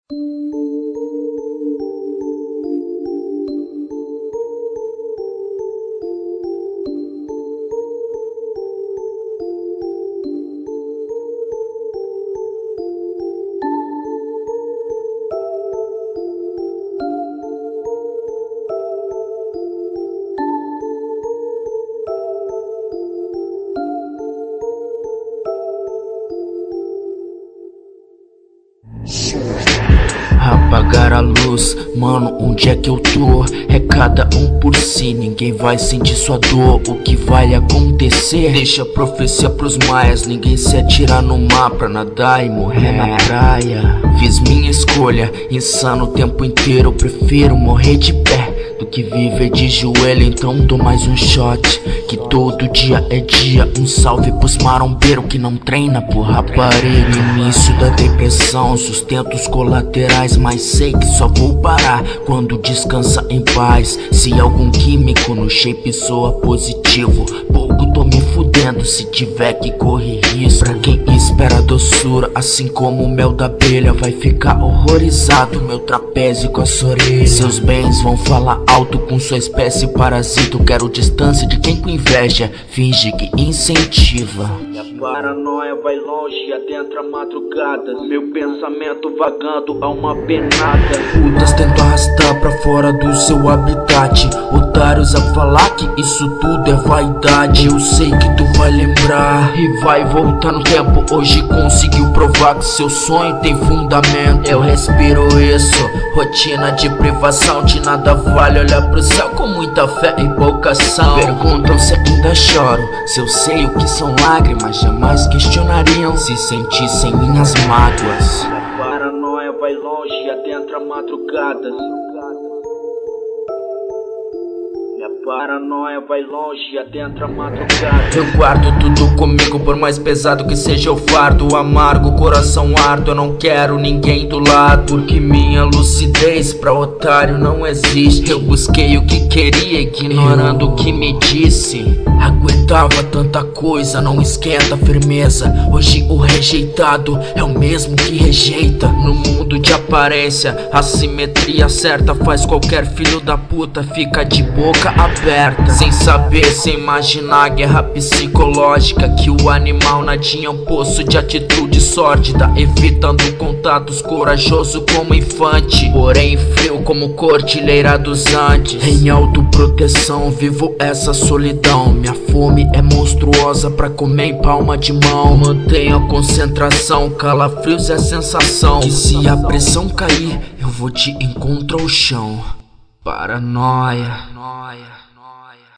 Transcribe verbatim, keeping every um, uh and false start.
Apagar a luz, mano, onde é que eu tô? É cada um por si, ninguém vai sentir sua dor. O que vai acontecer? Deixa a profecia pros maias. Ninguém se atira no mar pra nadar e morrer na praia. Fiz minha escolha, insano o tempo inteiro. Prefiro morrer de pé do que viver de joelho. Então dou mais um shot, que todo dia é dia. Um salve pros marombeiros que não treina por rapariga. Início da depressão, sustentos colaterais, mas sei que só vou parar quando descansa em paz. Se algum químico no shape soa positivo, pouco tô me fudendo se tiver que correr risco. Pra quem espera doçura, assim como o mel da abelha, vai ficar horrorizado meu trapézio com a sua orelha. Seus bens vão falar alto com sua espécie parasita. Quero distância de quem com inveja finge que incentiva. Minha paranoia vai longe, adentra madrugadas. Meu pensamento vagando a uma penada. Putas tentam arrastar pra fora do seu habitat. Otários a falar que isso tudo é vaidade. Eu sei que tu vai lembrar e vai voltar no tempo. Hoje conseguiu provar que seu sonho tem fundamento. Eu respiro isso, rotina de privação. De nada vale olhar pro céu com muita fé e pouca ação. Perguntam se ainda choro, se eu sei o que são lágrimas. Jamais questionariam se sentissem minhas mágoas. Minha paranoia vai longe, adentra madrugadas. Minha paranoia vai longe, adentra madrugadas. Eu guardo tudo comigo, por mais pesado que seja o fardo. Amargo, coração árduo, eu não quero ninguém do lado. Porque minha lucidez pra otário não existe. Eu busquei o que queria, ignorando o que me disse. Aguentava tanta coisa, não esquenta a firmeza. Hoje o rejeitado é o mesmo que rejeita. No mundo de aparência, a simetria certa faz qualquer filho da puta fica de boca aberta. Sem saber, sem imaginar a guerra psicológica. Que o animal nadinha é um poço de atitude sórdida, evitando contatos, corajoso como infante, porém frio como cordilheira dos Andes. Em autoproteção vivo essa solidão. Minha fome é monstruosa pra comer em palma de mão. Mantenho a concentração, calafrios é a sensação que se a pressão cair, eu vou de encontro ao chão. Paranoia.